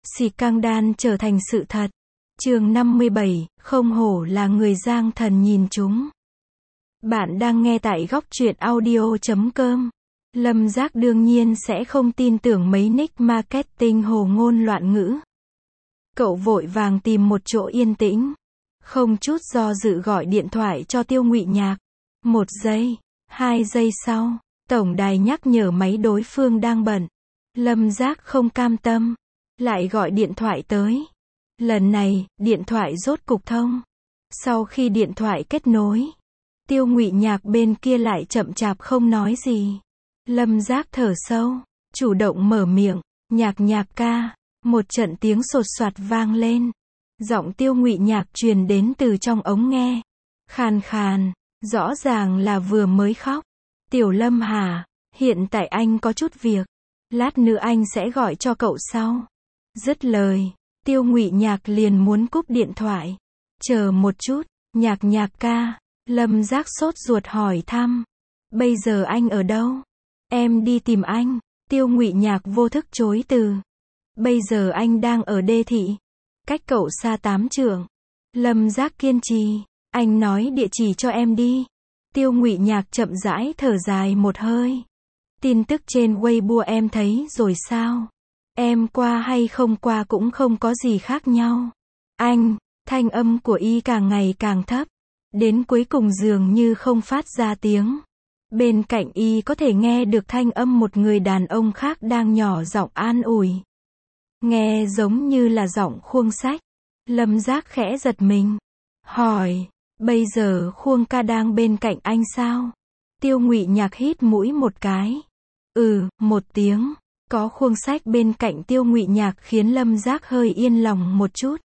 Scandal trở thành sự thật. Chương 57, không hổ là người Giang Thần nhìn chúng. Bạn đang nghe tại góc truyện audio.com. Lâm Giác đương nhiên sẽ không tin tưởng mấy nick marketing hồ ngôn loạn ngữ. Cậu vội vàng tìm một chỗ yên tĩnh, không chút do dự gọi điện thoại cho Tiêu Ngụy Nhạc. 1 giây, 2 giây sau, tổng đài nhắc nhở máy đối phương đang bận. Lâm Giác không cam tâm, lại gọi điện thoại tới. Lần này, điện thoại rốt cục thông. Sau khi điện thoại kết nối, Tiêu Ngụy Nhạc bên kia lại chậm chạp không nói gì. Lâm Giác thở sâu, chủ động mở miệng, "Nhạc Nhạc ca." Một trận tiếng sột soạt vang lên. Giọng Tiêu Ngụy Nhạc truyền đến từ trong ống nghe. Khàn khàn, rõ ràng là vừa mới khóc. "Tiểu Lâm hả? Hiện tại anh có chút việc. Lát nữa anh sẽ gọi cho cậu sau." Dứt lời, Tiêu Ngụy Nhạc liền muốn cúp điện thoại. "Chờ một chút, Nhạc Nhạc ca." Lâm Giác sốt ruột hỏi thăm. "Bây giờ anh ở đâu?" "Em đi tìm anh." Tiêu Ngụy Nhạc vô thức chối từ. "Bây giờ anh đang ở Đê Thị. Cách cậu xa 8 trượng." Lâm Giác kiên trì. "Anh nói địa chỉ cho em đi." Tiêu Ngụy Nhạc chậm rãi thở dài một hơi. "Tin tức trên Weibo em thấy rồi sao? Em qua hay không qua cũng không có gì khác nhau." "Anh." Thanh âm của y càng ngày càng thấp, đến cuối cùng dường như không phát ra tiếng. Bên cạnh y có thể nghe được thanh âm một người đàn ông khác đang nhỏ giọng an ủi. Nghe giống như là giọng Khuông Sách. Lâm Giác khẽ giật mình, hỏi, "Bây giờ Khuông ca đang bên cạnh anh sao?" Tiêu Ngụy Nhạc hít mũi một cái. Một tiếng. Có Khuông Sách bên cạnh Tiêu Ngụy Nhạc khiến Lâm Giác hơi yên lòng một chút.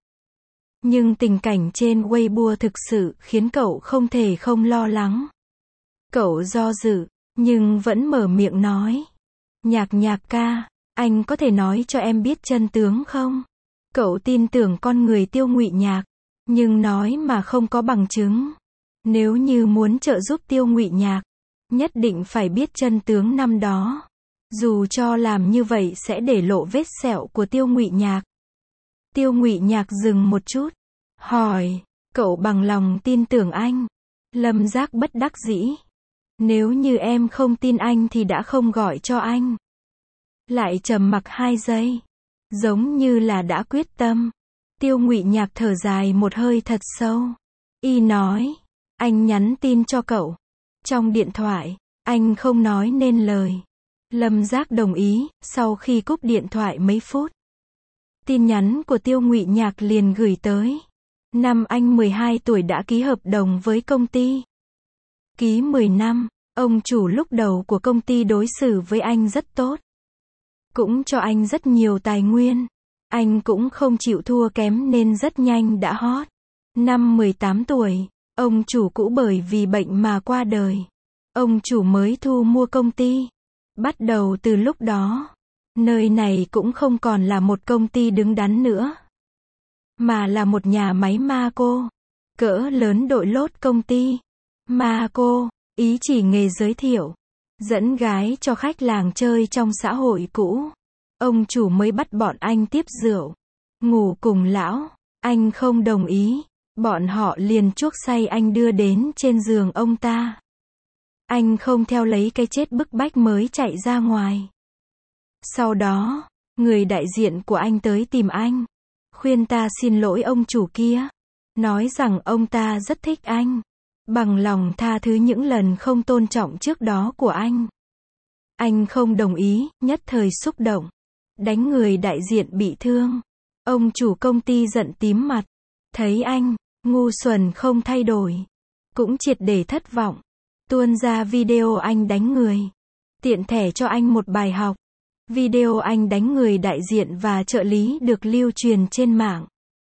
Nhưng tình cảnh trên Weibo thực sự khiến cậu không thể không lo lắng. Cậu do dự, nhưng vẫn mở miệng nói. "Nhạc Nhạc ca, anh có thể nói cho em biết chân tướng không?" Cậu tin tưởng con người Tiêu Ngụy Nhạc, nhưng nói mà không có bằng chứng. Nếu như muốn trợ giúp Tiêu Ngụy Nhạc, nhất định phải biết chân tướng năm đó. Dù cho làm như vậy sẽ để lộ vết sẹo của Tiêu Ngụy Nhạc. Tiêu Ngụy Nhạc dừng một chút, hỏi, "Cậu bằng lòng tin tưởng anh?" Lâm Giác bất đắc dĩ. "Nếu như em không tin anh thì đã không gọi cho anh." Lại trầm mặc 2 giây, giống như là đã quyết tâm. Tiêu Ngụy Nhạc thở dài một hơi thật sâu. Y nói, "Anh nhắn tin cho cậu." Trong điện thoại, anh không nói nên lời. Lâm Giác đồng ý. Sau khi cúp điện thoại mấy phút, tin nhắn của Tiêu Ngụy Nhạc liền gửi tới. Năm anh 12 tuổi đã ký hợp đồng với công ty. Ký 10 năm, ông chủ lúc đầu của công ty đối xử với anh rất tốt. Cũng cho anh rất nhiều tài nguyên. Anh cũng không chịu thua kém nên rất nhanh đã hot. Năm 18 tuổi, ông chủ cũ bởi vì bệnh mà qua đời. Ông chủ mới thu mua công ty. Bắt đầu từ lúc đó, nơi này cũng không còn là một công ty đứng đắn nữa, mà là một nhà máy Maco. Cỡ lớn đội lốt công ty. Maco, ý chỉ nghề giới thiệu, dẫn gái cho khách làng chơi trong xã hội cũ. Ông chủ mới bắt bọn anh tiếp rượu, ngủ cùng lão. Anh không đồng ý. Bọn họ liền chuốc say anh đưa đến trên giường ông ta. Anh không theo lấy cái chết bức bách mới chạy ra ngoài. Sau đó, người đại diện của anh tới tìm anh, khuyên ta xin lỗi ông chủ kia, nói rằng ông ta rất thích anh, bằng lòng tha thứ những lần không tôn trọng trước đó của anh. Anh không đồng ý, nhất thời xúc động, đánh người đại diện bị thương. Ông chủ công ty giận tím mặt, thấy anh ngu xuẩn không thay đổi, cũng triệt để thất vọng, tuôn ra video anh đánh người, tiện thể cho anh một bài học. Video anh đánh người đại diện và trợ lý được lưu truyền trên mạng.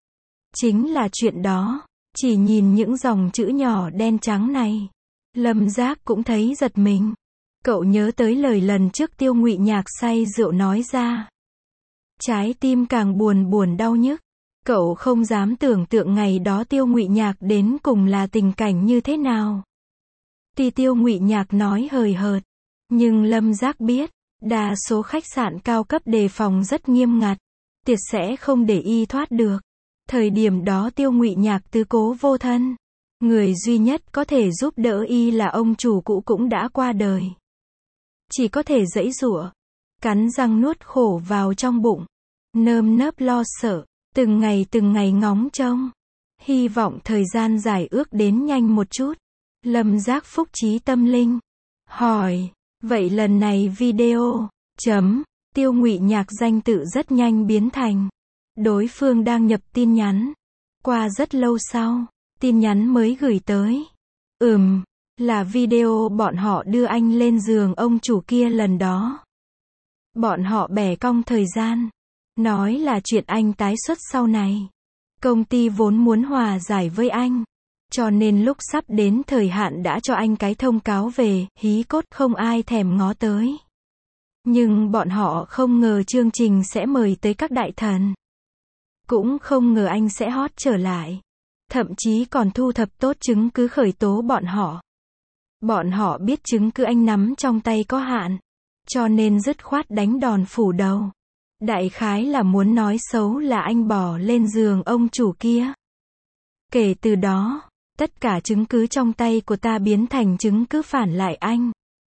Chính là chuyện đó. Chỉ nhìn những dòng chữ nhỏ đen trắng này, Lâm Giác cũng thấy giật mình. Cậu nhớ tới lời lần trước Tiêu Ngụy Nhạc say rượu nói ra. Trái tim càng buồn đau nhức. Cậu không dám tưởng tượng ngày đó Tiêu Ngụy Nhạc đến cùng là tình cảnh như thế nào. Tuy Tiêu Ngụy Nhạc nói hời hợt, nhưng Lâm Giác biết, đa số khách sạn cao cấp đề phòng rất nghiêm ngặt. tuyệt sẽ không để y thoát được. Thời điểm đó Tiêu Ngụy Nhạc tứ cố vô thân. Người duy nhất có thể giúp đỡ y là ông chủ cũ cũng đã qua đời. Chỉ có thể giãy giụa, cắn răng nuốt khổ vào trong bụng, nơm nớp lo sợ, từng ngày ngóng trông, hy vọng thời gian giải ước đến nhanh một chút. Lâm Giác phúc trí tâm linh, hỏi, vậy lần này video, Tiêu Ngụy Nhạc danh tự rất nhanh biến thành, đối phương đang nhập tin nhắn. Qua rất lâu sau, tin nhắn mới gửi tới. Là video bọn họ đưa anh lên giường ông chủ kia lần đó. Bọn họ bẻ cong thời gian, nói là chuyện anh tái xuất sau này. Công ty vốn muốn hòa giải với anh, cho nên lúc sắp đến thời hạn đã cho anh cái thông cáo về, hí cốt không ai thèm ngó tới. Nhưng bọn họ không ngờ chương trình sẽ mời tới các đại thần. Cũng không ngờ anh sẽ hot trở lại. Thậm chí còn thu thập tốt chứng cứ khởi tố bọn họ. Bọn họ biết chứng cứ anh nắm trong tay có hạn, cho nên dứt khoát đánh đòn phủ đầu. Đại khái là muốn nói xấu là anh bỏ lên giường ông chủ kia. Kể từ đó, tất cả chứng cứ trong tay của ta biến thành chứng cứ phản lại anh.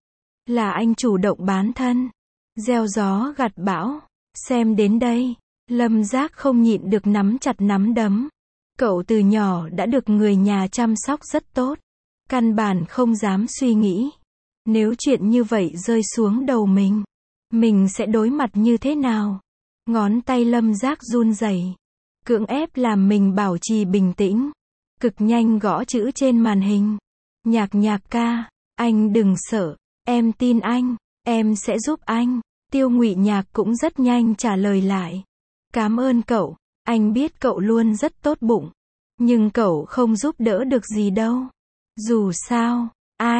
Là anh chủ động bán thân. Gieo gió gặt bão. Xem đến đây, Lâm Giác không nhịn được nắm chặt nắm đấm. Cậu từ nhỏ đã được người nhà chăm sóc rất tốt. Căn bản không dám suy nghĩ. Nếu chuyện như vậy rơi xuống đầu mình sẽ đối mặt như thế nào? Ngón tay Lâm Giác run rẩy, cưỡng ép làm mình bảo trì bình tĩnh. Cực nhanh gõ chữ trên màn hình. Nhạc ca, anh đừng sợ, em tin anh, em sẽ giúp anh. Tiêu Ngụy Nhạc cũng rất nhanh trả lời lại. Cảm ơn cậu, anh biết cậu luôn rất tốt bụng. Nhưng cậu không giúp đỡ được gì đâu. Dù sao,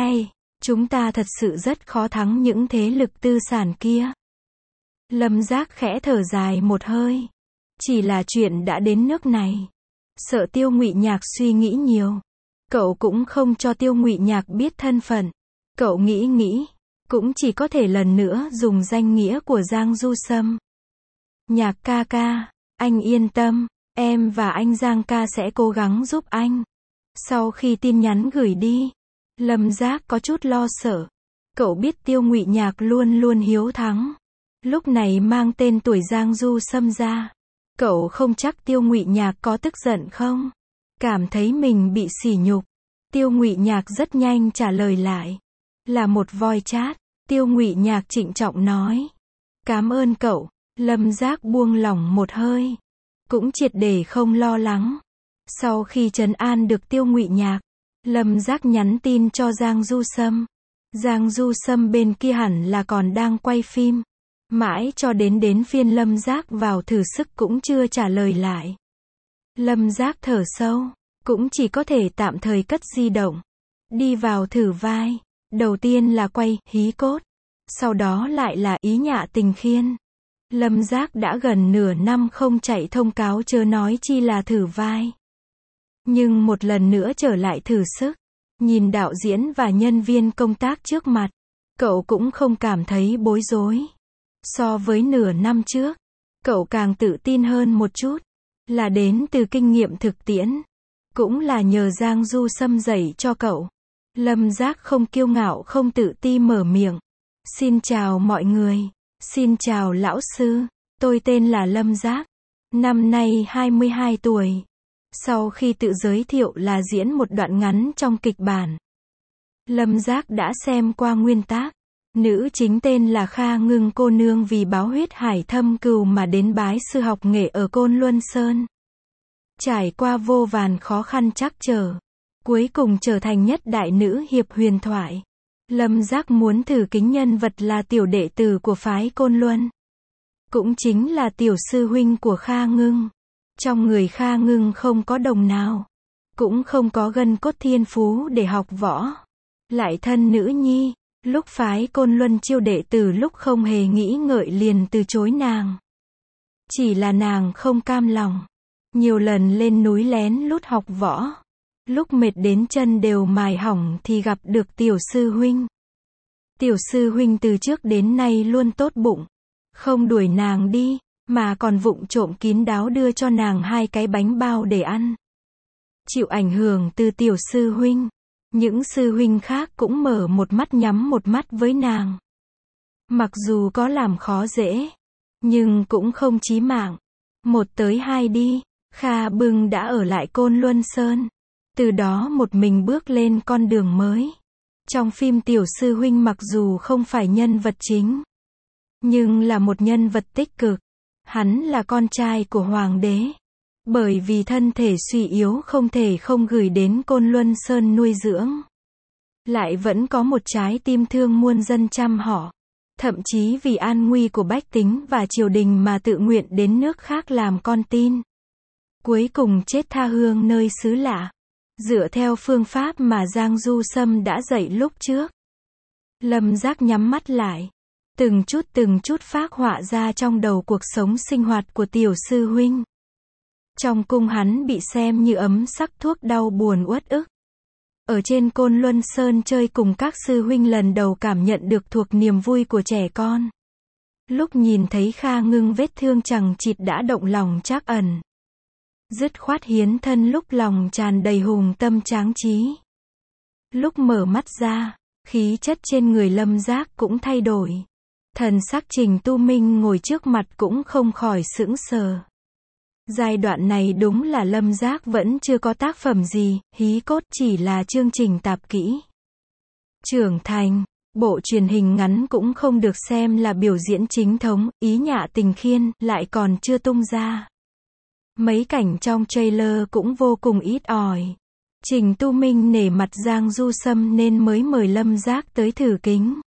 chúng ta thật sự rất khó thắng những thế lực tư sản kia. Lâm Giác khẽ thở dài một hơi. Chỉ là chuyện đã đến nước này. Sợ Tiêu Ngụy Nhạc suy nghĩ nhiều. Cậu cũng không cho Tiêu Ngụy Nhạc biết thân phận. Cậu nghĩ, cũng chỉ có thể lần nữa dùng danh nghĩa của Giang Du Sâm. Nhạc ca, anh yên tâm, em và anh Giang ca sẽ cố gắng giúp anh. Sau khi tin nhắn gửi đi, Lâm Giác có chút lo sợ. Cậu biết Tiêu Ngụy Nhạc luôn hiếu thắng. Lúc này mang tên tuổi Giang Du Sâm ra. Cậu không chắc Tiêu Ngụy Nhạc có tức giận không? Cảm thấy mình bị sỉ nhục. Tiêu Ngụy Nhạc rất nhanh trả lời lại. Là một voice chat. Tiêu Ngụy Nhạc trịnh trọng nói. Cảm ơn cậu. Lâm Giác buông lỏng một hơi. Cũng triệt để không lo lắng. Sau khi trấn an được Tiêu Ngụy Nhạc, Lâm Giác nhắn tin cho Giang Du Sâm. Giang Du Sâm bên kia hẳn là còn đang quay phim. Mãi cho đến phiên Lâm Giác vào thử sức cũng chưa trả lời lại. Lâm Giác thở sâu, cũng chỉ có thể tạm thời cất di động. Đi vào thử vai. Đầu tiên là quay, hí cốt. Sau đó lại là ý nhạ tình khiên. Lâm Giác đã gần nửa năm không chạy thông cáo chớ nói chi là thử vai. Nhưng một lần nữa trở lại thử sức. Nhìn đạo diễn và nhân viên công tác trước mặt. Cậu cũng không cảm thấy bối rối. So với nửa năm trước, cậu càng tự tin hơn một chút. Là đến từ kinh nghiệm thực tiễn. Cũng là nhờ Giang Du Sâm dạy cho cậu. Lâm Giác không kiêu ngạo không tự ti mở miệng. Xin chào mọi người. Xin chào lão sư. Tôi tên là Lâm Giác. Năm nay 22 tuổi. Sau khi tự giới thiệu là diễn một đoạn ngắn trong kịch bản. Lâm Giác đã xem qua nguyên tác. Nữ chính tên là Kha Ngưng cô nương vì báo huyết hải thâm cừu mà đến bái sư học nghệ ở Côn Luân Sơn. Trải qua vô vàn khó khăn trắc trở. Cuối cùng trở thành nhất đại nữ hiệp huyền thoại. Lâm Giác muốn thử kính nhân vật là tiểu đệ tử của phái Côn Luân. Cũng chính là tiểu sư huynh của Kha Ngưng. Trong người Kha Ngưng không có đồng nào. Cũng không có gân cốt thiên phú để học võ. Lại thân nữ nhi. Lúc phái Côn Luân chiêu đệ tử lúc không hề nghĩ ngợi liền từ chối nàng. Chỉ là nàng không cam lòng. Nhiều lần lên núi lén lút học võ. Lúc mệt đến chân đều mài hỏng thì gặp được tiểu sư huynh. Tiểu sư huynh từ trước đến nay luôn tốt bụng. Không đuổi nàng đi. mà còn vụng trộm kín đáo đưa cho nàng 2 cái bánh bao để ăn. Chịu ảnh hưởng từ tiểu sư huynh, những sư huynh khác cũng mở một mắt nhắm một mắt với nàng. Mặc dù có làm khó dễ, nhưng cũng không chí mạng. 1 tới 2 đi, Kha Bưng đã ở lại Côn Luân Sơn. Từ đó một mình bước lên con đường mới. Trong phim tiểu sư huynh mặc dù không phải nhân vật chính, nhưng là một nhân vật tích cực. Hắn là con trai của hoàng đế. Bởi vì thân thể suy yếu không thể không gửi đến Côn Luân Sơn nuôi dưỡng. Lại vẫn có một trái tim thương muôn dân trăm họ. Thậm chí vì an nguy của bách tính và triều đình mà tự nguyện đến nước khác làm con tin. Cuối cùng chết tha hương nơi xứ lạ. Dựa theo phương pháp mà Giang Du Sâm đã dạy lúc trước. Lâm Giác nhắm mắt lại. Từng chút phác họa ra trong đầu cuộc sống sinh hoạt của tiểu sư huynh. Trong cung hắn bị xem như ấm sắc thuốc đau buồn uất ức. Ở trên Côn Luân Sơn chơi cùng các sư huynh lần đầu cảm nhận được thuộc niềm vui của trẻ con. Lúc nhìn thấy Kha Ngưng vết thương chằng chịt đã động lòng trắc ẩn. Dứt khoát hiến thân lúc lòng tràn đầy hùng tâm tráng trí. Lúc mở mắt ra, khí chất trên người Lâm Giác cũng thay đổi. Thần sắc Trình Tu Minh ngồi trước mặt cũng không khỏi sững sờ. Giai đoạn này đúng là Lâm Giác vẫn chưa có tác phẩm gì, hí cốt chỉ là chương trình tạp kỹ. Trưởng thành, bộ truyền hình ngắn cũng không được xem là biểu diễn chính thống, Ý Nhạ Tình Khiên lại còn chưa tung ra. Mấy cảnh trong trailer cũng vô cùng ít ỏi. Trình Tu Minh nể mặt Giang Du Sâm nên mới mời Lâm Giác tới thử kính.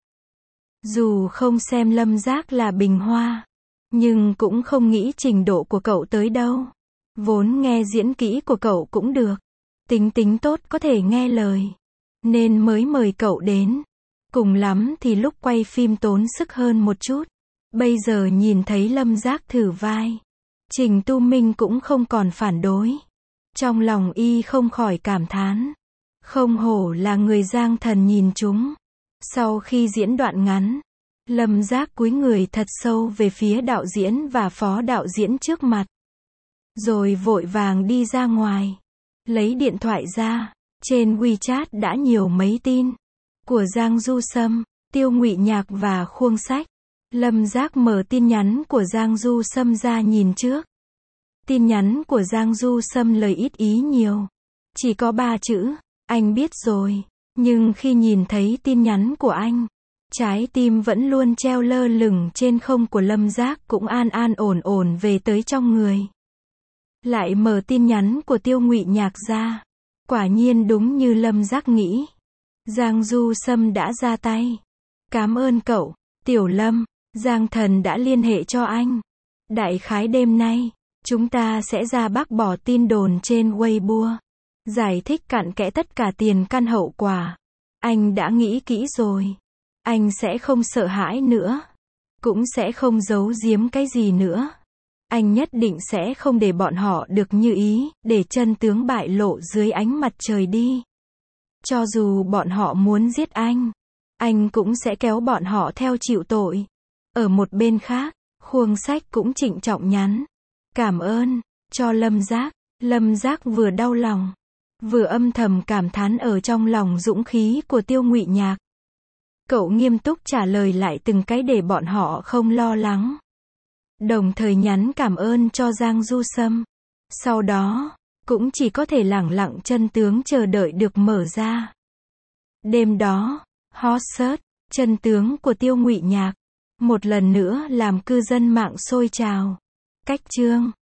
Dù không xem Lâm Giác là bình hoa, nhưng cũng không nghĩ trình độ của cậu tới đâu. Vốn nghe diễn kỹ của cậu cũng được. Tính tốt có thể nghe lời. Nên mới mời cậu đến. Cùng lắm thì lúc quay phim tốn sức hơn một chút. Bây giờ nhìn thấy Lâm Giác thử vai, Trình Tu Minh cũng không còn phản đối. Trong lòng y không khỏi cảm thán. Không hổ là người Giang thần nhìn chúng. Sau khi diễn đoạn ngắn, Lâm Giác cúi người thật sâu về phía đạo diễn và phó đạo diễn trước mặt. Rồi vội vàng đi ra ngoài. Lấy điện thoại ra. Trên WeChat đã nhiều mấy tin. Của Giang Du Sâm, Tiêu Ngụy Nhạc và Khuông Sách. Lâm Giác mở tin nhắn của Giang Du Sâm ra nhìn trước. Tin nhắn của Giang Du Sâm lời ít ý nhiều. Chỉ có 3 chữ. Anh biết rồi. Nhưng khi nhìn thấy tin nhắn của anh, trái tim vẫn luôn treo lơ lửng trên không của Lâm Giác cũng an ổn về tới trong người. Lại mở tin nhắn của Tiêu Ngụy Nhạc ra. Quả nhiên đúng như Lâm Giác nghĩ. Giang Du Sâm đã ra tay. Cảm ơn cậu, Tiểu Lâm. Giang thần đã liên hệ cho anh. Đại khái đêm nay, chúng ta sẽ ra bác bỏ tin đồn trên Weibo. Giải thích cặn kẽ tất cả tiền căn hậu quả. Anh đã nghĩ kỹ rồi. Anh sẽ không sợ hãi nữa. Cũng sẽ không giấu giếm cái gì nữa. Anh nhất định sẽ không để bọn họ được như ý, để chân tướng bại lộ dưới ánh mặt trời đi. Cho dù bọn họ muốn giết anh cũng sẽ kéo bọn họ theo chịu tội. Ở một bên khác, Khuông Sách cũng trịnh trọng nhắn. Cảm ơn, cho Lâm Giác. Lâm Giác vừa đau lòng, vừa âm thầm cảm thán ở trong lòng dũng khí của Tiêu Ngụy Nhạc. Cậu nghiêm túc trả lời lại từng cái để bọn họ không lo lắng. Đồng thời nhắn cảm ơn cho Giang Du Sâm. Sau đó, cũng chỉ có thể lẳng lặng chân tướng chờ đợi được mở ra. Đêm đó, hot search, chân tướng của Tiêu Ngụy Nhạc. Một lần nữa làm cư dân mạng sôi trào. Cách chương